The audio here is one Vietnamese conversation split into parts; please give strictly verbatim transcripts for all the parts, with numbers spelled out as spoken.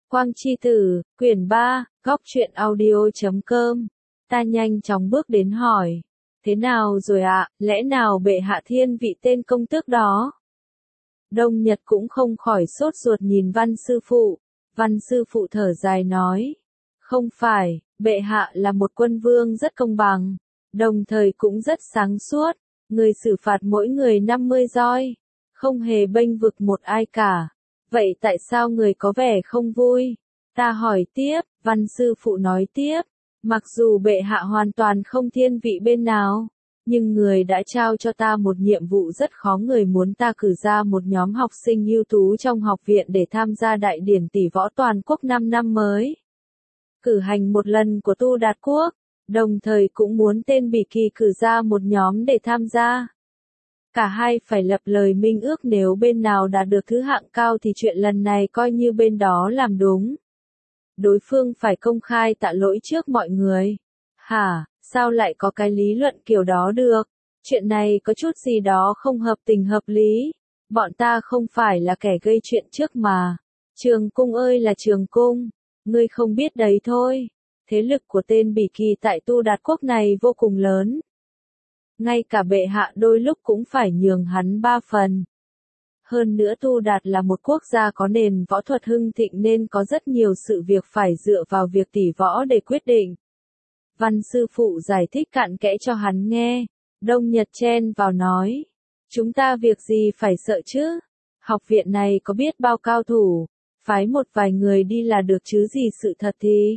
Quang Chi Tử, quyển ba, góc truyện audio.com. Ta nhanh chóng bước đến hỏi. Thế nào rồi ạ, lẽ nào bệ hạ thiên vị tên công tước đó? Đông Nhật cũng không khỏi sốt ruột nhìn Văn sư phụ. Văn sư phụ thở dài nói. Không phải, bệ hạ là một quân vương rất công bằng, đồng thời cũng rất sáng suốt. Người xử phạt mỗi người năm mươi roi, không hề bênh vực một ai cả. Vậy tại sao người có vẻ không vui? Ta hỏi tiếp, Văn sư phụ nói tiếp. Mặc dù bệ hạ hoàn toàn không thiên vị bên nào, nhưng người đã trao cho ta một nhiệm vụ rất khó. Người muốn ta cử ra một nhóm học sinh ưu tú trong học viện để tham gia đại điển tỷ võ toàn quốc năm năm mới. Cử hành một lần của Tu Đạt Quốc, đồng thời cũng muốn tên Bỉ Kỳ cử ra một nhóm để tham gia. Cả hai phải lập lời minh ước, nếu bên nào đạt được thứ hạng cao thì chuyện lần này coi như bên đó làm đúng. Đối phương phải công khai tạ lỗi trước mọi người. Hả, sao lại có cái lý luận kiểu đó được? Chuyện này có chút gì đó không hợp tình hợp lý. Bọn ta không phải là kẻ gây chuyện trước mà. Trường Cung ơi là Trường Cung, ngươi không biết đấy thôi. Thế lực của tên Bỉ Kỳ tại Tu Đạt Quốc này vô cùng lớn. Ngay cả bệ hạ đôi lúc cũng phải nhường hắn ba phần. Hơn nữa Tu Đạt là một quốc gia có nền võ thuật hưng thịnh nên có rất nhiều sự việc phải dựa vào việc tỷ võ để quyết định. Văn sư phụ giải thích cặn kẽ cho hắn nghe. Đông Nhật chen vào nói. Chúng ta việc gì phải sợ chứ? Học viện này có biết bao cao thủ, phái một vài người đi là được chứ gì. Sự thật thì,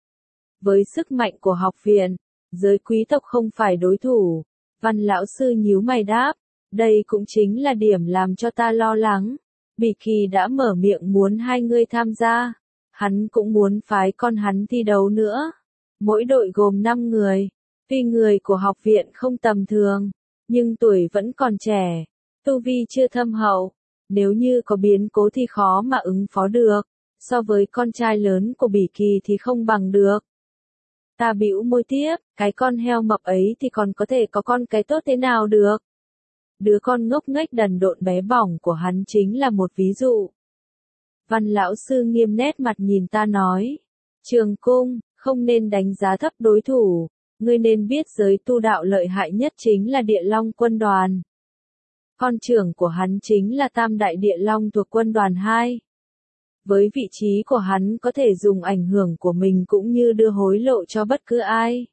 với sức mạnh của học viện, giới quý tộc không phải đối thủ. Văn lão sư nhíu mày đáp. Đây cũng chính là điểm làm cho ta lo lắng. Bỉ Kỳ đã mở miệng muốn hai người tham gia. Hắn cũng muốn phái con hắn thi đấu nữa. Mỗi đội gồm năm người. Tuy người của học viện không tầm thường, nhưng tuổi vẫn còn trẻ. Tu vi chưa thâm hậu. Nếu như có biến cố thì khó mà ứng phó được. So với con trai lớn của Bỉ Kỳ thì không bằng được. Ta bĩu môi tiếp, cái con heo mập ấy thì còn có thể có con cái tốt thế nào được? Đứa con ngốc nghếch đần độn bé bỏng của hắn chính là một ví dụ. Văn lão sư nghiêm nét mặt nhìn ta nói. Trường Cung, không nên đánh giá thấp đối thủ. Ngươi nên biết giới tu đạo lợi hại nhất chính là Địa Long quân đoàn. Con trưởng của hắn chính là Tam Đại Địa Long thuộc quân đoàn hai. Với vị trí của hắn có thể dùng ảnh hưởng của mình cũng như đưa hối lộ cho bất cứ ai.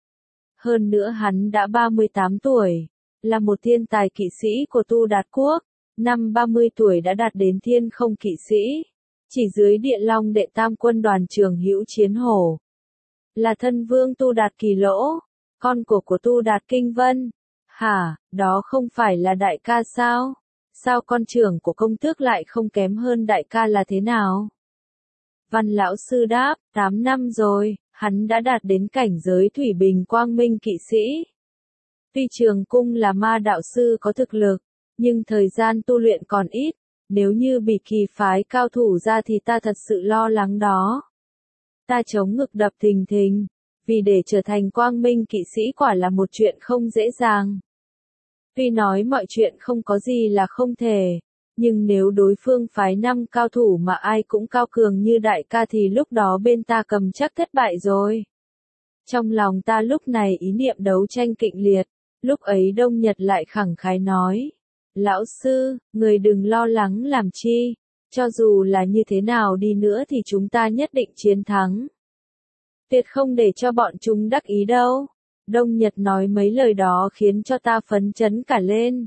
Hơn nữa hắn đã ba mươi tám tuổi, là một thiên tài kỵ sĩ của Tu Đạt Quốc, năm ba mươi tuổi đã đạt đến thiên không kỵ sĩ, chỉ dưới Địa Long đệ tam quân đoàn Trường Hữu Chiến Hổ. Là thân vương Tu Đạt Kỳ Lỗ, con của của Tu Đạt Kinh Vân. Hả, đó không phải là đại ca sao? Sao con trưởng của công tước lại không kém hơn đại ca là thế nào? Văn lão sư đáp, tám năm rồi, hắn đã đạt đến cảnh giới Thủy Bình Quang Minh kỵ sĩ. Tuy Trường Cung là ma đạo sư có thực lực, nhưng thời gian tu luyện còn ít. Nếu như Bỉ Kỳ phái cao thủ ra thì ta thật sự lo lắng đó. Ta chống ngực đập thình thình, vì để trở thành Quang Minh kỵ sĩ quả là một chuyện không dễ dàng. Tuy nói mọi chuyện không có gì là không thể, nhưng nếu đối phương phái năm cao thủ mà ai cũng cao cường như đại ca thì lúc đó bên ta cầm chắc thất bại rồi. Trong lòng ta lúc này ý niệm đấu tranh kịch liệt, lúc ấy Đông Nhật lại khẳng khái nói. Lão sư, người đừng lo lắng làm chi, cho dù là như thế nào đi nữa thì chúng ta nhất định chiến thắng. Tuyệt không để cho bọn chúng đắc ý đâu. Đông Nhật nói mấy lời đó khiến cho ta phấn chấn cả lên.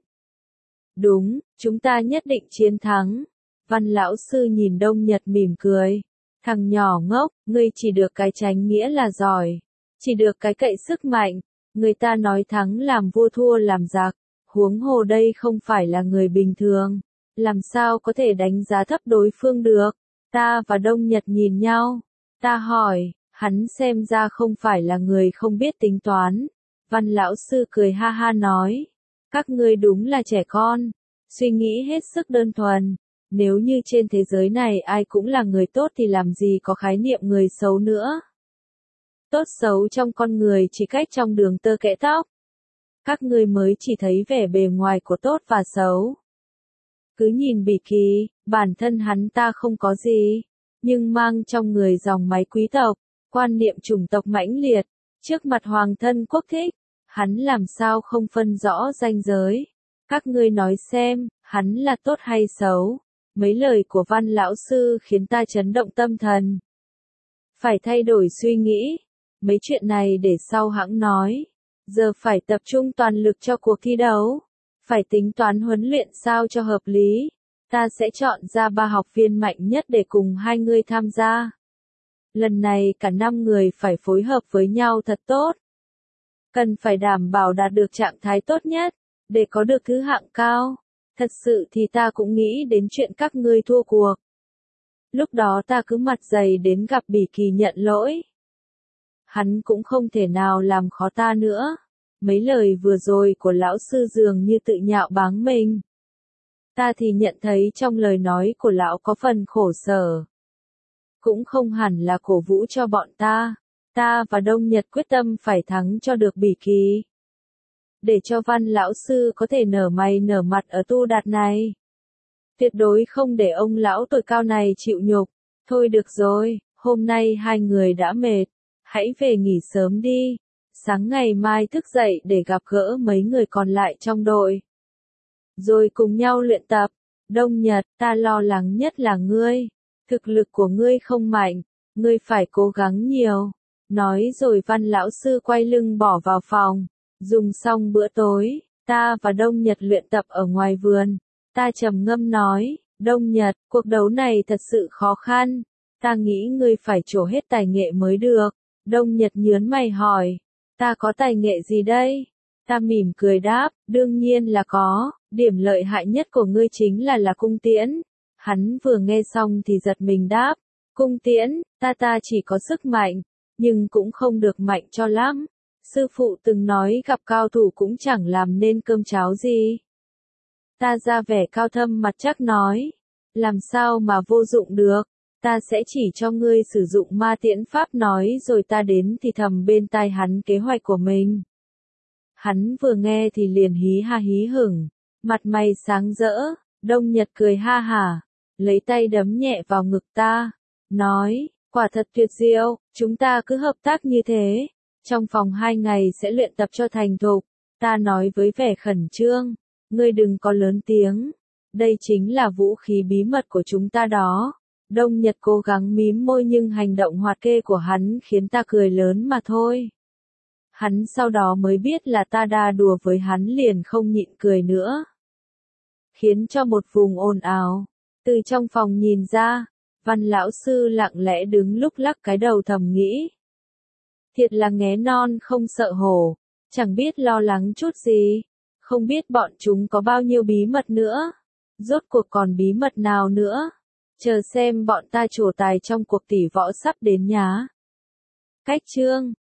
Đúng, chúng ta nhất định chiến thắng. Văn lão sư nhìn Đông Nhật mỉm cười. Thằng nhỏ ngốc, ngươi chỉ được cái tránh nghĩa là giỏi. Chỉ được cái cậy sức mạnh. Người ta nói thắng làm vua thua làm giặc. Huống hồ đây không phải là người bình thường. Làm sao có thể đánh giá thấp đối phương được? Ta và Đông Nhật nhìn nhau. Ta hỏi. Hắn xem ra không phải là người không biết tính toán. Văn lão sư cười ha ha nói. Các ngươi đúng là trẻ con. Suy nghĩ hết sức đơn thuần. Nếu như trên thế giới này ai cũng là người tốt thì làm gì có khái niệm người xấu nữa. Tốt xấu trong con người chỉ cách trong đường tơ kẽ tóc. Các ngươi mới chỉ thấy vẻ bề ngoài của tốt và xấu. Cứ nhìn Bỉ Kỳ, bản thân hắn ta không có gì. nhưng mang trong người dòng máu quý tộc, quan niệm chủng tộc mãnh liệt, trước mặt hoàng thân quốc thích, hắn làm sao không phân rõ ranh giới. Các ngươi nói xem, hắn là tốt hay xấu? Mấy lời của Văn lão sư khiến ta chấn động tâm thần. Phải thay đổi suy nghĩ, mấy chuyện này để sau hãng nói. Giờ phải tập trung toàn lực cho cuộc thi đấu, phải tính toán huấn luyện sao cho hợp lý. Ta sẽ chọn ra ba học viên mạnh nhất để cùng hai người tham gia. Lần này cả năm người phải phối hợp với nhau thật tốt. Cần phải đảm bảo đạt được trạng thái tốt nhất, để có được thứ hạng cao. Thật sự thì ta cũng nghĩ đến chuyện các ngươi thua cuộc. Lúc đó ta cứ mặt dày đến gặp Bỉ Kỳ nhận lỗi. Hắn cũng không thể nào làm khó ta nữa. Mấy lời vừa rồi của lão sư dường như tự nhạo báng mình. Ta thì nhận thấy trong lời nói của lão có phần khổ sở. Cũng không hẳn là cổ vũ cho bọn ta. Ta và Đông Nhật quyết tâm phải thắng cho được Bỉ Kỳ. Để cho Văn lão sư có thể nở mày nở mặt ở tu đạt này. Tuyệt đối không để ông lão tuổi cao này chịu nhục. Thôi được rồi, hôm nay hai người đã mệt. Hãy về nghỉ sớm đi. Sáng ngày mai thức dậy để gặp gỡ mấy người còn lại trong đội. Rồi cùng nhau luyện tập. Đông Nhật, ta lo lắng nhất là ngươi. Thực lực của ngươi không mạnh. Ngươi phải cố gắng nhiều. Nói rồi Văn lão sư quay lưng bỏ vào phòng. Dùng xong bữa tối, ta và Đông Nhật luyện tập ở ngoài vườn. Ta trầm ngâm nói, Đông Nhật, cuộc đấu này thật sự khó khăn. Ta nghĩ ngươi phải trổ hết tài nghệ mới được. Đông Nhật nhớn mày hỏi, ta có tài nghệ gì đây? Ta mỉm cười đáp, đương nhiên là có, điểm lợi hại nhất của ngươi chính là là cung tiễn. Hắn vừa nghe xong thì giật mình đáp, cung tiễn, ta ta chỉ có sức mạnh, nhưng cũng không được mạnh cho lắm. Sư phụ từng nói gặp cao thủ cũng chẳng làm nên cơm cháo gì. Ta ra vẻ cao thâm mặt chắc nói, làm sao mà vô dụng được, ta sẽ chỉ cho ngươi sử dụng ma tiễn pháp nói rồi ta đến thì thầm bên tai hắn kế hoạch của mình. Hắn vừa nghe thì liền hí ha hí hửng, mặt mày sáng rỡ, Đông Nhật cười ha hả, lấy tay đấm nhẹ vào ngực ta, nói, quả thật tuyệt diệu, chúng ta cứ hợp tác như thế. Trong vòng hai ngày sẽ luyện tập cho thành thục. Ta nói với vẻ khẩn trương. Ngươi đừng có lớn tiếng. Đây chính là vũ khí bí mật của chúng ta đó. Đông Nhật cố gắng mím môi nhưng hành động hoạt kê của hắn khiến ta cười lớn mà thôi. Hắn sau đó mới biết là ta đa đùa với hắn liền không nhịn cười nữa. Khiến cho một vùng ồn ào. Từ trong phòng nhìn ra, Văn lão sư lặng lẽ đứng lúc lắc cái đầu thầm nghĩ. Thiệt là nghé non không sợ hổ, chẳng biết lo lắng chút gì, không biết bọn chúng có bao nhiêu bí mật nữa, rốt cuộc còn bí mật nào nữa, chờ xem bọn ta trổ tài trong cuộc tỷ võ sắp đến nhá. Cách chương